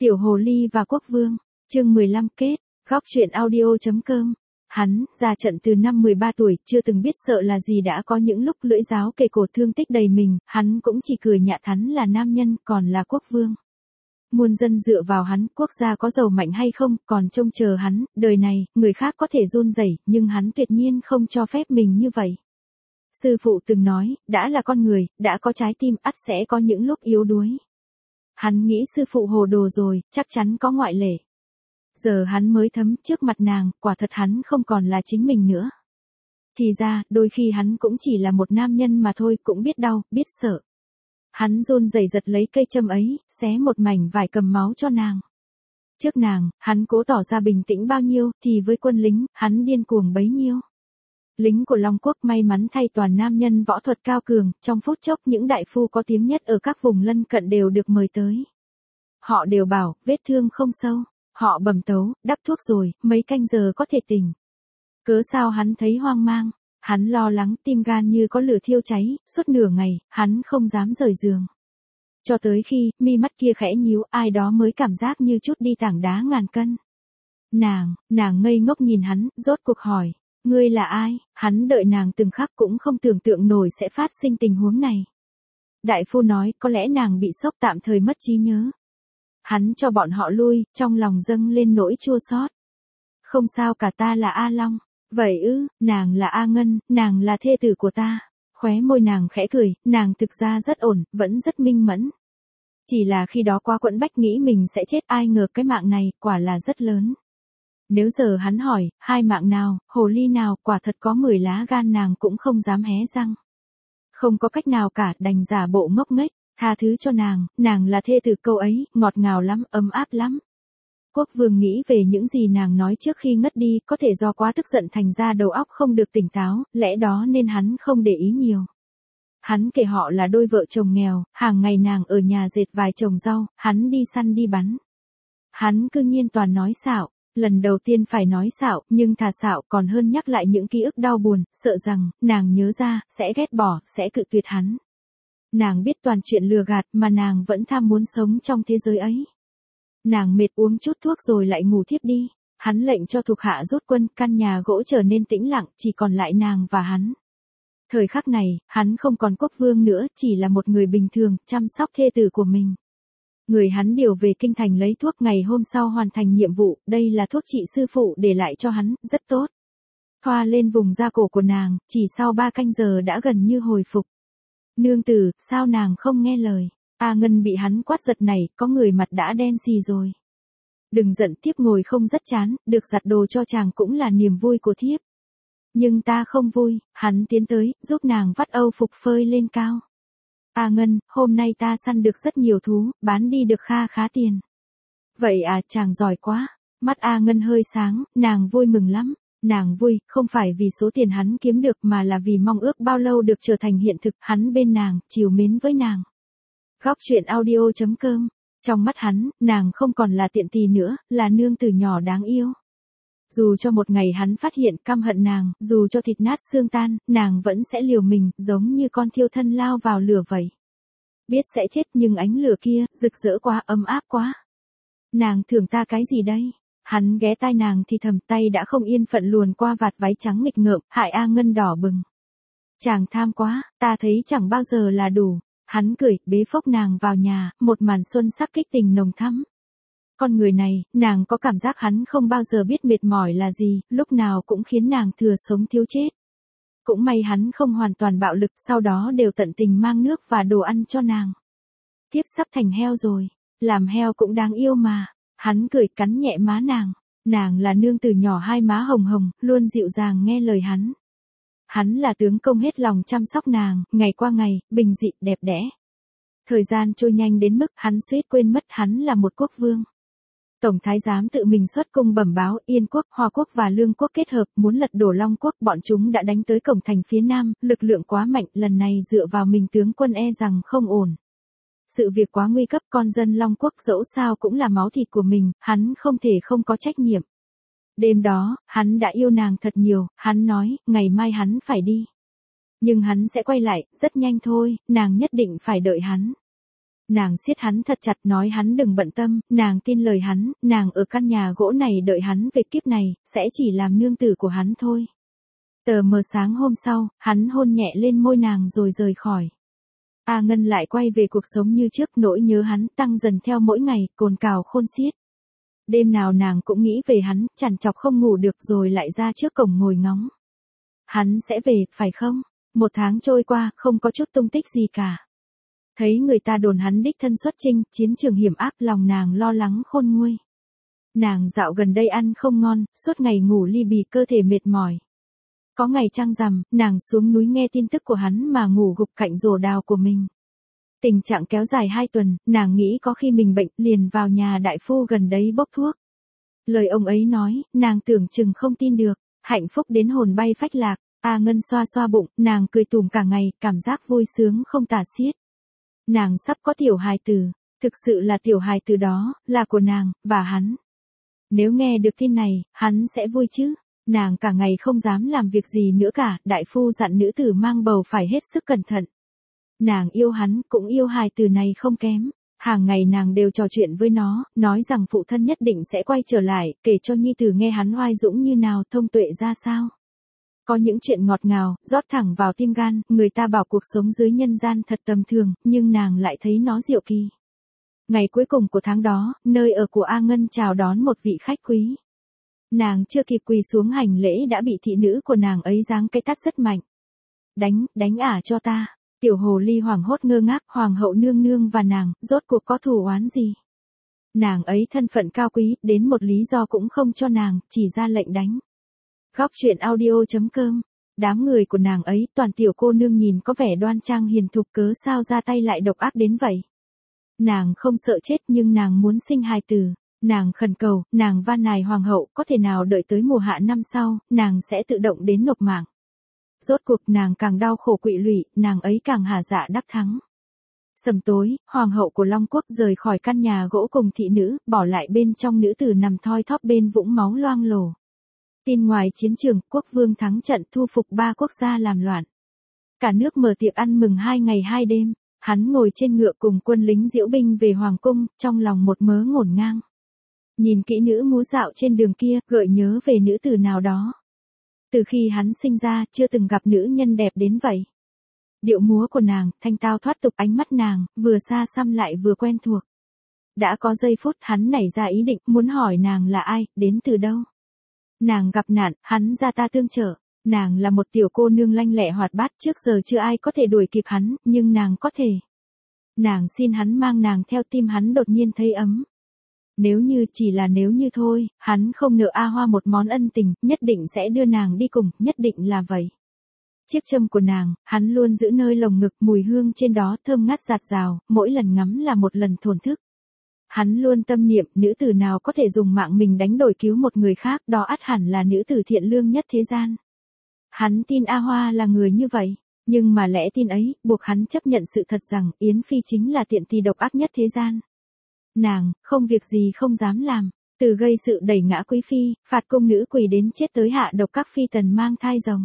Tiểu Hồ Ly và Quốc Vương, chương 15 kết, góc truyện audio.com. Hắn, ra trận từ năm 13 tuổi, chưa từng biết sợ là gì đã có những lúc lưỡi giáo kề cổ thương tích đầy mình, hắn cũng chỉ cười nhạt hắn là nam nhân, còn là quốc vương. Muôn dân dựa vào hắn, quốc gia có giàu mạnh hay không, còn trông chờ hắn, đời này, người khác có thể run rẩy, nhưng hắn tuyệt nhiên không cho phép mình như vậy. Sư phụ từng nói, đã là con người, đã có trái tim, ắt sẽ có những lúc yếu đuối. Hắn nghĩ sư phụ hồ đồ rồi, chắc chắn có ngoại lệ. Giờ hắn mới thấm trước mặt nàng, quả thật hắn không còn là chính mình nữa. Thì ra, đôi khi hắn cũng chỉ là một nam nhân mà thôi, cũng biết đau, biết sợ. Hắn run rẩy giật lấy cây châm ấy, xé một mảnh vải cầm máu cho nàng. Trước nàng, hắn cố tỏ ra bình tĩnh bao nhiêu, thì với quân lính, hắn điên cuồng bấy nhiêu. Lính của Long Quốc may mắn thay toàn nam nhân võ thuật cao cường, trong phút chốc những đại phu có tiếng nhất ở các vùng lân cận đều được mời tới. Họ đều bảo, vết thương không sâu, họ bẩm tấu, đắp thuốc rồi, mấy canh giờ có thể tỉnh. Cớ sao hắn thấy hoang mang, hắn lo lắng, tim gan như có lửa thiêu cháy, suốt nửa ngày, hắn không dám rời giường. Cho tới khi, mi mắt kia khẽ nhíu, ai đó mới cảm giác như chút đi tảng đá ngàn cân. Nàng ngây ngốc nhìn hắn, rốt cuộc hỏi. Ngươi là ai? Hắn đợi nàng từng khắc cũng không tưởng tượng nổi sẽ phát sinh tình huống này. Đại phu nói có lẽ nàng bị sốc tạm thời mất trí nhớ. Hắn cho bọn họ lui, trong lòng dâng lên nỗi chua xót. Không sao cả, ta là A Long. Vậy ư, nàng là A Ngân, nàng là thê tử của ta. Khóe môi nàng khẽ cười, nàng thực ra rất ổn, vẫn rất minh mẫn. Chỉ là khi đó quá quẫn bách nghĩ mình sẽ chết, ai ngờ cái mạng này, quả là rất lớn. Nếu giờ hắn hỏi, hai mạng nào, hồ ly nào, quả thật có 10 lá gan nàng cũng không dám hé răng. Không có cách nào cả, đành giả bộ ngốc nghếch, tha thứ cho nàng là thê tử, câu ấy, ngọt ngào lắm, ấm áp lắm. Quốc vương nghĩ về những gì nàng nói trước khi ngất đi, có thể do quá tức giận thành ra đầu óc không được tỉnh táo, lẽ đó nên hắn không để ý nhiều. Hắn kể họ là đôi vợ chồng nghèo, hàng ngày nàng ở nhà dệt vài chồng rau, hắn đi săn đi bắn. Hắn cư nhiên toàn nói xạo. Lần đầu tiên phải nói xạo, nhưng thà xạo còn hơn nhắc lại những ký ức đau buồn, sợ rằng, nàng nhớ ra, sẽ ghét bỏ, sẽ cự tuyệt hắn. Nàng biết toàn chuyện lừa gạt mà nàng vẫn tham muốn sống trong thế giới ấy. Nàng mệt uống chút thuốc rồi lại ngủ thiếp đi. Hắn lệnh cho thuộc hạ rút quân, căn nhà gỗ trở nên tĩnh lặng, chỉ còn lại nàng và hắn. Thời khắc này, hắn không còn quốc vương nữa, chỉ là một người bình thường, chăm sóc thê tử của mình. Người hắn điều về kinh thành lấy thuốc ngày hôm sau hoàn thành nhiệm vụ, đây là thuốc trị sư phụ để lại cho hắn, rất tốt. Thoa lên vùng da cổ của nàng, chỉ sau 3 canh giờ đã gần như hồi phục. Nương tử, sao nàng không nghe lời? A Ngân bị hắn quát giật này, có người mặt đã đen xì rồi. Đừng giận, thiếp ngồi không rất chán, được giặt đồ cho chàng cũng là niềm vui của thiếp. Nhưng ta không vui, hắn tiến tới, giúp nàng vắt âu phục phơi lên cao. A Ngân, hôm nay ta săn được rất nhiều thú, bán đi được kha khá tiền. Vậy à, chàng giỏi quá. Mắt A Ngân hơi sáng, nàng vui mừng lắm. Nàng vui, không phải vì số tiền hắn kiếm được mà là vì mong ước bao lâu được trở thành hiện thực, hắn bên nàng, trìu mến với nàng. Góc truyện audio.com. Trong mắt hắn, nàng không còn là tiện tỳ nữa, là nương tử nhỏ đáng yêu. Dù cho một ngày hắn phát hiện căm hận nàng, dù cho thịt nát xương tan, nàng vẫn sẽ liều mình, giống như con thiêu thân lao vào lửa vậy. Biết sẽ chết nhưng ánh lửa kia, rực rỡ quá, ấm áp quá. Nàng thưởng ta cái gì đây? Hắn ghé tai nàng thì thầm, tay đã không yên phận luồn qua vạt váy trắng nghịch ngợm, hại A Ngân đỏ bừng. Chàng tham quá, ta thấy chẳng bao giờ là đủ. Hắn cười, bế phốc nàng vào nhà, một màn xuân sắc kích tình nồng thắm. Con người này, nàng có cảm giác hắn không bao giờ biết mệt mỏi là gì, lúc nào cũng khiến nàng thừa sống thiếu chết. Cũng may hắn không hoàn toàn bạo lực, sau đó đều tận tình mang nước và đồ ăn cho nàng. Thiếp sắp thành heo rồi, làm heo cũng đáng yêu mà. Hắn cười cắn nhẹ má nàng là nương tử nhỏ hai má hồng hồng, luôn dịu dàng nghe lời hắn. Hắn là tướng công hết lòng chăm sóc nàng, ngày qua ngày, bình dị, đẹp đẽ. Thời gian trôi nhanh đến mức hắn suýt quên mất hắn là một quốc vương. Tổng thái giám tự mình xuất cung bẩm báo, Yên quốc, Hoa quốc và Lương quốc kết hợp, muốn lật đổ Long quốc, bọn chúng đã đánh tới cổng thành phía nam, lực lượng quá mạnh, lần này dựa vào mình tướng quân e rằng không ổn. Sự việc quá nguy cấp, con dân Long quốc dẫu sao cũng là máu thịt của mình, hắn không thể không có trách nhiệm. Đêm đó, hắn đã yêu nàng thật nhiều, hắn nói, ngày mai hắn phải đi. Nhưng hắn sẽ quay lại, rất nhanh thôi, nàng nhất định phải đợi hắn. Nàng siết hắn thật chặt nói hắn đừng bận tâm, nàng tin lời hắn, nàng ở căn nhà gỗ này đợi hắn về kiếp này, sẽ chỉ làm nương tử của hắn thôi. Tờ mờ sáng hôm sau, hắn hôn nhẹ lên môi nàng rồi rời khỏi. A Ngân lại quay về cuộc sống như trước, nỗi nhớ hắn tăng dần theo mỗi ngày, cồn cào khôn xiết. Đêm nào nàng cũng nghĩ về hắn, trằn trọc không ngủ được rồi lại ra trước cổng ngồi ngóng. Hắn sẽ về, phải không? 1 tháng trôi qua, không có chút tung tích gì cả. Thấy người ta đồn hắn đích thân xuất chinh, chiến trường hiểm ác, lòng nàng lo lắng khôn nguôi. Nàng dạo gần đây ăn không ngon, suốt ngày ngủ li bì, cơ thể mệt mỏi. Có ngày trăng rằm, nàng xuống núi nghe tin tức của hắn mà ngủ gục cạnh rổ đào của mình. Tình trạng kéo dài 2 tuần, nàng nghĩ có khi mình bệnh, liền vào nhà đại phu gần đấy bốc thuốc. Lời ông ấy nói, nàng tưởng chừng không tin được, hạnh phúc đến hồn bay phách lạc. A Ngân xoa xoa bụng, nàng cười tủm cả ngày, cảm giác vui sướng không tả xiết. Nàng sắp có tiểu hài tử, thực sự là tiểu hài tử đó, là của nàng, và hắn. Nếu nghe được tin này, hắn sẽ vui chứ. Nàng cả ngày không dám làm việc gì nữa cả, đại phu dặn nữ tử mang bầu phải hết sức cẩn thận. Nàng yêu hắn, cũng yêu hài tử này không kém. Hàng ngày nàng đều trò chuyện với nó, nói rằng phụ thân nhất định sẽ quay trở lại, kể cho nhi tử nghe hắn oai dũng như nào, thông tuệ ra sao. Có những chuyện ngọt ngào, rót thẳng vào tim gan, người ta bảo cuộc sống dưới nhân gian thật tầm thường, nhưng nàng lại thấy nó diệu kỳ. Ngày cuối cùng của tháng đó, nơi ở của A Ngân chào đón một vị khách quý. Nàng chưa kịp quỳ xuống hành lễ đã bị thị nữ của nàng ấy giáng cái tát rất mạnh. Đánh ả cho ta. Tiểu hồ ly hoảng hốt ngơ ngác, hoàng hậu nương nương và nàng, rốt cuộc có thù oán gì? Nàng ấy thân phận cao quý, đến một lý do cũng không cho nàng, chỉ ra lệnh đánh. Góc truyện audio.com. Đám người của nàng ấy, toàn tiểu cô nương nhìn có vẻ đoan trang hiền thục, cớ sao ra tay lại độc ác đến vậy? Nàng không sợ chết nhưng nàng muốn sinh hài tử. Nàng khẩn cầu, nàng van nài hoàng hậu, có thể nào đợi tới mùa hạ năm sau, nàng sẽ tự động đến nộp mạng. Rốt cuộc nàng càng đau khổ quỵ lụy, nàng ấy càng hả dạ đắc thắng. Sầm tối, hoàng hậu của Long Quốc rời khỏi căn nhà gỗ cùng thị nữ, bỏ lại bên trong nữ tử nằm thoi thóp bên vũng máu loang lổ. Tin ngoài chiến trường, quốc vương thắng trận thu phục 3 quốc gia làm loạn. Cả nước mở tiệc ăn mừng 2 ngày 2 đêm, hắn ngồi trên ngựa cùng quân lính diễu binh về hoàng cung, trong lòng một mớ ngổn ngang. Nhìn kỹ nữ múa dạo trên đường kia, gợi nhớ về nữ tử nào đó. Từ khi hắn sinh ra, chưa từng gặp nữ nhân đẹp đến vậy. Điệu múa của nàng, thanh tao thoát tục, ánh mắt nàng, vừa xa xăm lại vừa quen thuộc. Đã có giây phút hắn nảy ra ý định, muốn hỏi nàng là ai, đến từ đâu. Nàng gặp nạn, hắn ra ta tương trợ. Nàng là một tiểu cô nương lanh lẹ hoạt bát, trước giờ chưa ai có thể đuổi kịp hắn, nhưng nàng có thể. Nàng xin hắn mang nàng theo, tim hắn đột nhiên thấy ấm. Nếu như, chỉ là nếu như thôi, hắn không nợ A Hoa một món ân tình, nhất định sẽ đưa nàng đi cùng, nhất định là vậy. Chiếc châm của nàng, hắn luôn giữ nơi lồng ngực, mùi hương trên đó thơm ngát dạt dào, mỗi lần ngắm là một lần thổn thức. Hắn luôn tâm niệm, nữ tử nào có thể dùng mạng mình đánh đổi cứu một người khác, đó ắt hẳn là nữ tử thiện lương nhất thế gian. Hắn tin A Hoa là người như vậy, nhưng mà lẽ tin ấy, buộc hắn chấp nhận sự thật rằng, Yến Phi chính là tiện tỳ độc ác nhất thế gian. Nàng, không việc gì không dám làm, từ gây sự đẩy ngã quý phi, phạt cung nữ quỳ đến chết tới hạ độc các phi tần mang thai rồng.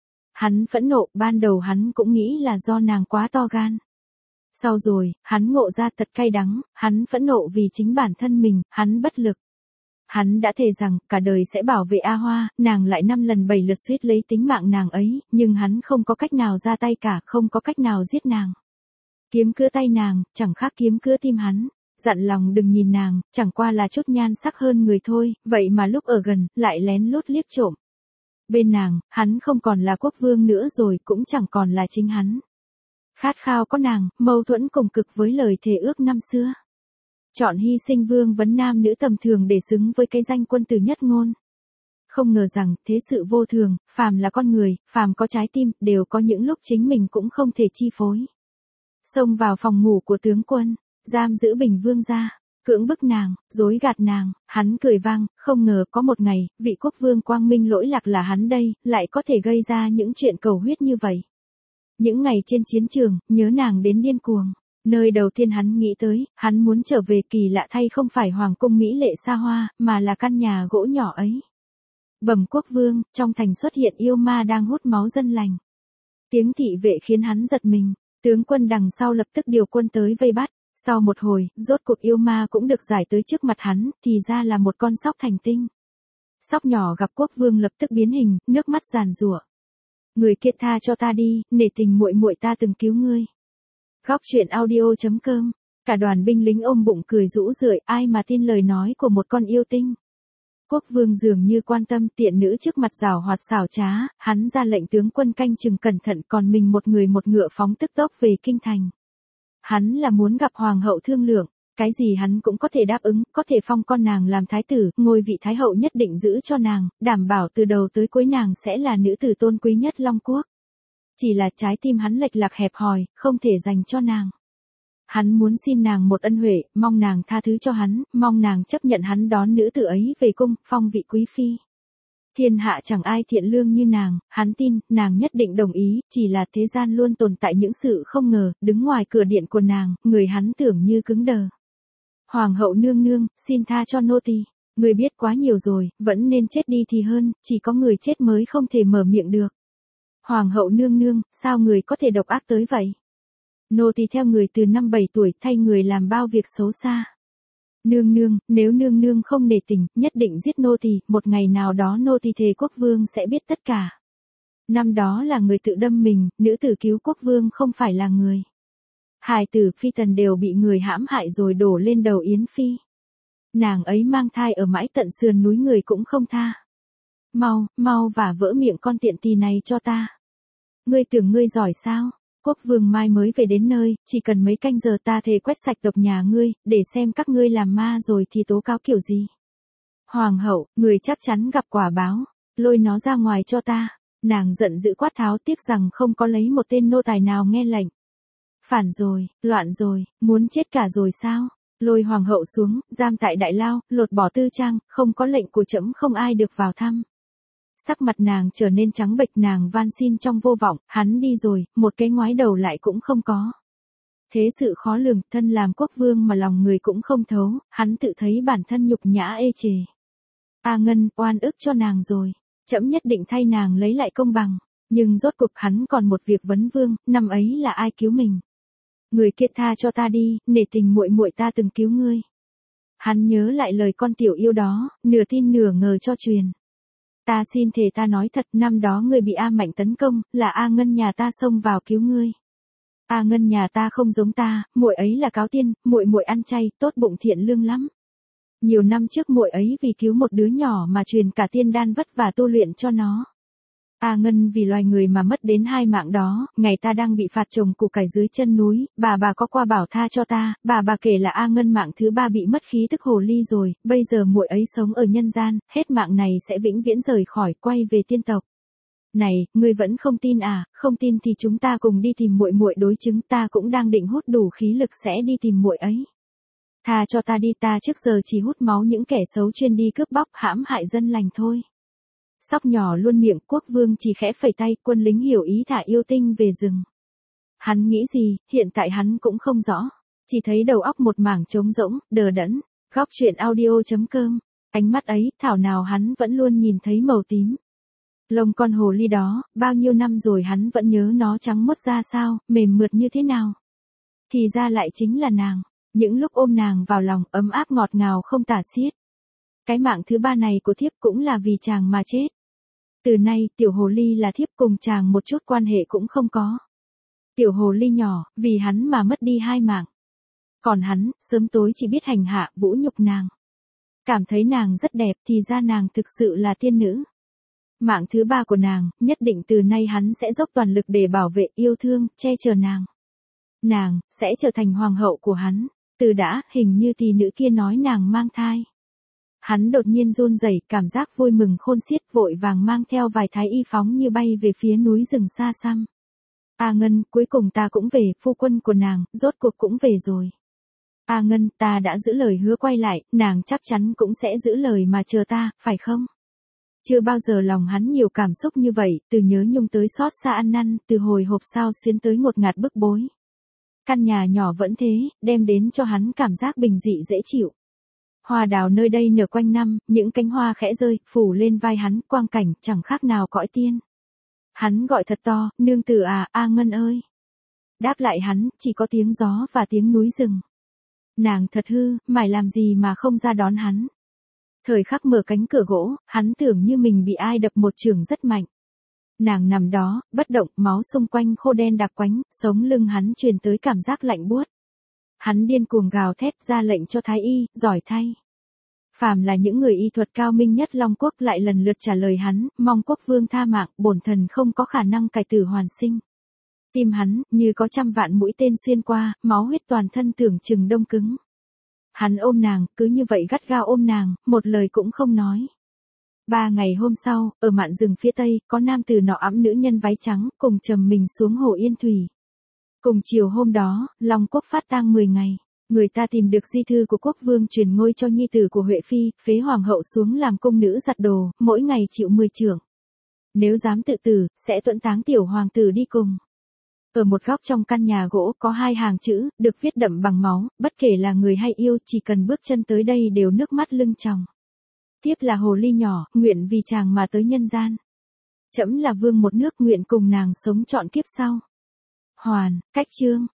Hắn phẫn nộ, ban đầu hắn cũng nghĩ là do nàng quá to gan. Sau rồi, hắn ngộ ra thật cay đắng, hắn phẫn nộ vì chính bản thân mình, hắn bất lực. Hắn đã thề rằng, cả đời sẽ bảo vệ A Hoa, nàng lại 5 lần 7 lượt suýt lấy tính mạng nàng ấy, nhưng hắn không có cách nào ra tay cả, không có cách nào giết nàng. Kiếm cưa tay nàng, chẳng khác kiếm cưa tim hắn. Dặn lòng đừng nhìn nàng, chẳng qua là chút nhan sắc hơn người thôi, vậy mà lúc ở gần, lại lén lút liếc trộm. Bên nàng, hắn không còn là quốc vương nữa rồi, cũng chẳng còn là chính hắn. Khát khao có nàng, mâu thuẫn cùng cực với lời thề ước năm xưa. Chọn hy sinh vương vấn nam nữ tầm thường để xứng với cái danh quân tử nhất ngôn. Không ngờ rằng, thế sự vô thường, phàm là con người, phàm có trái tim, đều có những lúc chính mình cũng không thể chi phối. Xông vào phòng ngủ của tướng quân, giam giữ Bình Vương ra, cưỡng bức nàng, dối gạt nàng, hắn cười vang, không ngờ có một ngày, vị quốc vương quang minh lỗi lạc là hắn đây, lại có thể gây ra những chuyện cầu huyết như vậy. Những ngày trên chiến trường, nhớ nàng đến điên cuồng. Nơi đầu tiên hắn nghĩ tới, hắn muốn trở về, kỳ lạ thay không phải hoàng cung mỹ lệ xa hoa, mà là căn nhà gỗ nhỏ ấy. Bẩm quốc vương, trong thành xuất hiện yêu ma đang hút máu dân lành. Tiếng thị vệ khiến hắn giật mình, tướng quân đằng sau lập tức điều quân tới vây bắt. Sau một hồi, rốt cuộc yêu ma cũng được giải tới trước mặt hắn, thì ra là một con sóc thành tinh. Sóc nhỏ gặp quốc vương lập tức biến hình, nước mắt giàn giụa. Người kia tha cho ta đi, nể tình muội muội ta từng cứu ngươi. Góc truyện audio.com. Cả đoàn binh lính ôm bụng cười rũ rượi, ai mà tin lời nói của một con yêu tinh. Quốc vương dường như quan tâm tiện nữ trước mặt giảo hoạt xảo trá, hắn ra lệnh tướng quân canh chừng cẩn thận, còn mình một người một ngựa phóng tức tốc về kinh thành. Hắn là muốn gặp hoàng hậu thương lượng, cái gì hắn cũng có thể đáp ứng, có thể phong con nàng làm thái tử, ngôi vị thái hậu nhất định giữ cho nàng, đảm bảo từ đầu tới cuối nàng sẽ là nữ tử tôn quý nhất Long Quốc. Chỉ là trái tim hắn lệch lạc hẹp hòi, không thể dành cho nàng. Hắn muốn xin nàng một ân huệ, mong nàng tha thứ cho hắn, mong nàng chấp nhận hắn đón nữ tử ấy về cung, phong vị quý phi. Thiên hạ chẳng ai thiện lương như nàng, hắn tin, nàng nhất định đồng ý, chỉ là thế gian luôn tồn tại những sự không ngờ, đứng ngoài cửa điện của nàng, người hắn tưởng như cứng đờ. Hoàng hậu nương nương, xin tha cho nô tỳ. Người biết quá nhiều rồi, vẫn nên chết đi thì hơn, chỉ có người chết mới không thể mở miệng được. Hoàng hậu nương nương, sao người có thể độc ác tới vậy? Nô tỳ theo người từ năm 7 tuổi, thay người làm bao việc xấu xa. Nương nương, nếu nương nương không nể tình, nhất định giết nô tỳ, một ngày nào đó nô tỳ thề quốc vương sẽ biết tất cả. Năm đó là người tự đâm mình, nữ tử cứu quốc vương không phải là người. Hài tử phi tần đều bị người hãm hại rồi đổ lên đầu Yến Phi. Nàng ấy mang thai ở mãi tận sườn núi người cũng không tha. Mau và vỡ miệng con tiện tỳ này cho ta. Ngươi tưởng ngươi giỏi sao? Quốc vương mai mới về đến nơi, chỉ cần mấy canh giờ ta thề quét sạch tộc nhà ngươi, để xem các ngươi làm ma rồi thì tố cáo kiểu gì. Hoàng hậu, người chắc chắn gặp quả báo, lôi nó ra ngoài cho ta. Nàng giận dữ quát tháo, tiếc rằng không có lấy một tên nô tài nào nghe lệnh. Phản rồi, loạn rồi, muốn chết cả rồi sao? Lôi hoàng hậu xuống, giam tại đại lao, lột bỏ tư trang, không có lệnh của trẫm không ai được vào thăm. Sắc mặt nàng trở nên trắng bệch, nàng van xin trong vô vọng, hắn đi rồi, một cái ngoái đầu lại cũng không có. Thế sự khó lường, thân làm quốc vương mà lòng người cũng không thấu, hắn tự thấy bản thân nhục nhã ê chề. A Ngân, oan ức cho nàng rồi, trẫm nhất định thay nàng lấy lại công bằng, nhưng rốt cuộc hắn còn một việc vấn vương, năm ấy là ai cứu mình? Người kia tha cho ta đi, nể tình muội muội ta từng cứu ngươi. Hắn nhớ lại lời con tiểu yêu đó, nửa tin nửa ngờ cho truyền. Ta xin thề ta nói thật, năm đó ngươi bị A Mạnh tấn công, là A Ngân nhà ta xông vào cứu ngươi. A Ngân nhà ta không giống ta, muội ấy là cáo tiên, muội muội ăn chay, tốt bụng thiện lương lắm. Nhiều năm trước muội ấy vì cứu một đứa nhỏ mà truyền cả tiên đan vất vả tu luyện cho nó. A Ngân vì loài người mà mất đến 2 mạng đó, ngày ta đang bị phạt trồng củ cải dưới chân núi, bà có qua bảo tha cho ta, bà kể là A Ngân mạng thứ 3 bị mất khí tức hồ ly rồi, bây giờ muội ấy sống ở nhân gian, hết mạng này sẽ vĩnh viễn rời khỏi, quay về tiên tộc. Này, ngươi vẫn không tin à? Không tin thì chúng ta cùng đi tìm muội muội đối chứng, ta cũng đang định hút đủ khí lực sẽ đi tìm muội ấy. Tha cho ta đi, ta trước giờ chỉ hút máu những kẻ xấu chuyên đi cướp bóc hãm hại dân lành thôi. Sóc nhỏ luôn miệng, quốc vương chỉ khẽ phẩy tay, quân lính hiểu ý thả yêu tinh về rừng. Hắn nghĩ gì, hiện tại hắn cũng không rõ. Chỉ thấy đầu óc một mảng trống rỗng, đờ đẫn. Góc truyện audio.com. Ánh mắt ấy, thảo nào hắn vẫn luôn nhìn thấy màu tím. Lông con hồ ly đó, bao nhiêu năm rồi hắn vẫn nhớ nó trắng muốt ra sao, mềm mượt như thế nào. Thì ra lại chính là nàng. Những lúc ôm nàng vào lòng, ấm áp ngọt ngào không tả xiết. Cái mạng thứ 3 này của thiếp cũng là vì chàng mà chết. Từ nay, tiểu hồ ly là thiếp, cùng chàng một chút quan hệ cũng không có. Tiểu hồ ly nhỏ, vì hắn mà mất đi 2 mạng. Còn hắn, sớm tối chỉ biết hành hạ, vũ nhục nàng. Cảm thấy nàng rất đẹp, thì ra nàng thực sự là tiên nữ. Mạng thứ 3 của nàng, nhất định từ nay hắn sẽ dốc toàn lực để bảo vệ, yêu thương, che chở nàng. Nàng, sẽ trở thành hoàng hậu của hắn. Từ đã, hình như tỷ nữ kia nói nàng mang thai. Hắn đột nhiên run rẩy, cảm giác vui mừng khôn xiết, vội vàng mang theo vài thái y phóng như bay về phía núi rừng xa xăm. A Ngân, cuối cùng ta cũng về, phu quân của nàng, rốt cuộc cũng về rồi. A Ngân, ta đã giữ lời hứa quay lại, nàng chắc chắn cũng sẽ giữ lời mà chờ ta, phải không? Chưa bao giờ lòng hắn nhiều cảm xúc như vậy, từ nhớ nhung tới xót xa ăn năn, từ hồi hộp sao xuyến tới ngột ngạt bức bối. Căn nhà nhỏ vẫn thế, đem đến cho hắn cảm giác bình dị dễ chịu. Hoa đào nơi đây nở quanh năm, những cánh hoa khẽ rơi, phủ lên vai hắn, quang cảnh chẳng khác nào cõi tiên. Hắn gọi thật to, nương tử à, A Ngân ơi. Đáp lại hắn, chỉ có tiếng gió và tiếng núi rừng. Nàng thật hư, mải làm gì mà không ra đón hắn. Thời khắc mở cánh cửa gỗ, hắn tưởng như mình bị ai đập một chưởng rất mạnh. Nàng nằm đó, bất động, máu xung quanh khô đen đặc quánh, sống lưng hắn truyền tới cảm giác lạnh buốt. Hắn điên cuồng gào thét ra lệnh cho thái y, giỏi thay. Phàm là những người y thuật cao minh nhất Long Quốc lại lần lượt trả lời hắn, mong quốc vương tha mạng, bổn thần không có khả năng cải tử hoàn sinh. Tim hắn, như có trăm vạn mũi tên xuyên qua, máu huyết toàn thân tưởng chừng đông cứng. Hắn ôm nàng, cứ như vậy gắt gao ôm nàng, một lời cũng không nói. 3 ngày hôm sau, ở mạn rừng phía tây, có nam tử nọ ẵm nữ nhân váy trắng, cùng trầm mình xuống hồ Yên Thủy. Cùng chiều hôm đó, Long Quốc phát tang 10 ngày. Người ta tìm được di thư của quốc vương truyền ngôi cho nhi tử của Huệ Phi, phế hoàng hậu xuống làm cung nữ giặt đồ, mỗi ngày chịu 10 chưởng. Nếu dám tự tử, sẽ tuẫn táng tiểu hoàng tử đi cùng. Ở một góc trong căn nhà gỗ có 2 hàng chữ, được viết đậm bằng máu, bất kể là người hay yêu, chỉ cần bước chân tới đây đều nước mắt lưng tròng. Tiếp là hồ ly nhỏ, nguyện vì chàng mà tới nhân gian. Trẫm là vương một nước, nguyện cùng nàng sống trọn kiếp sau. Hoàn, cách chương.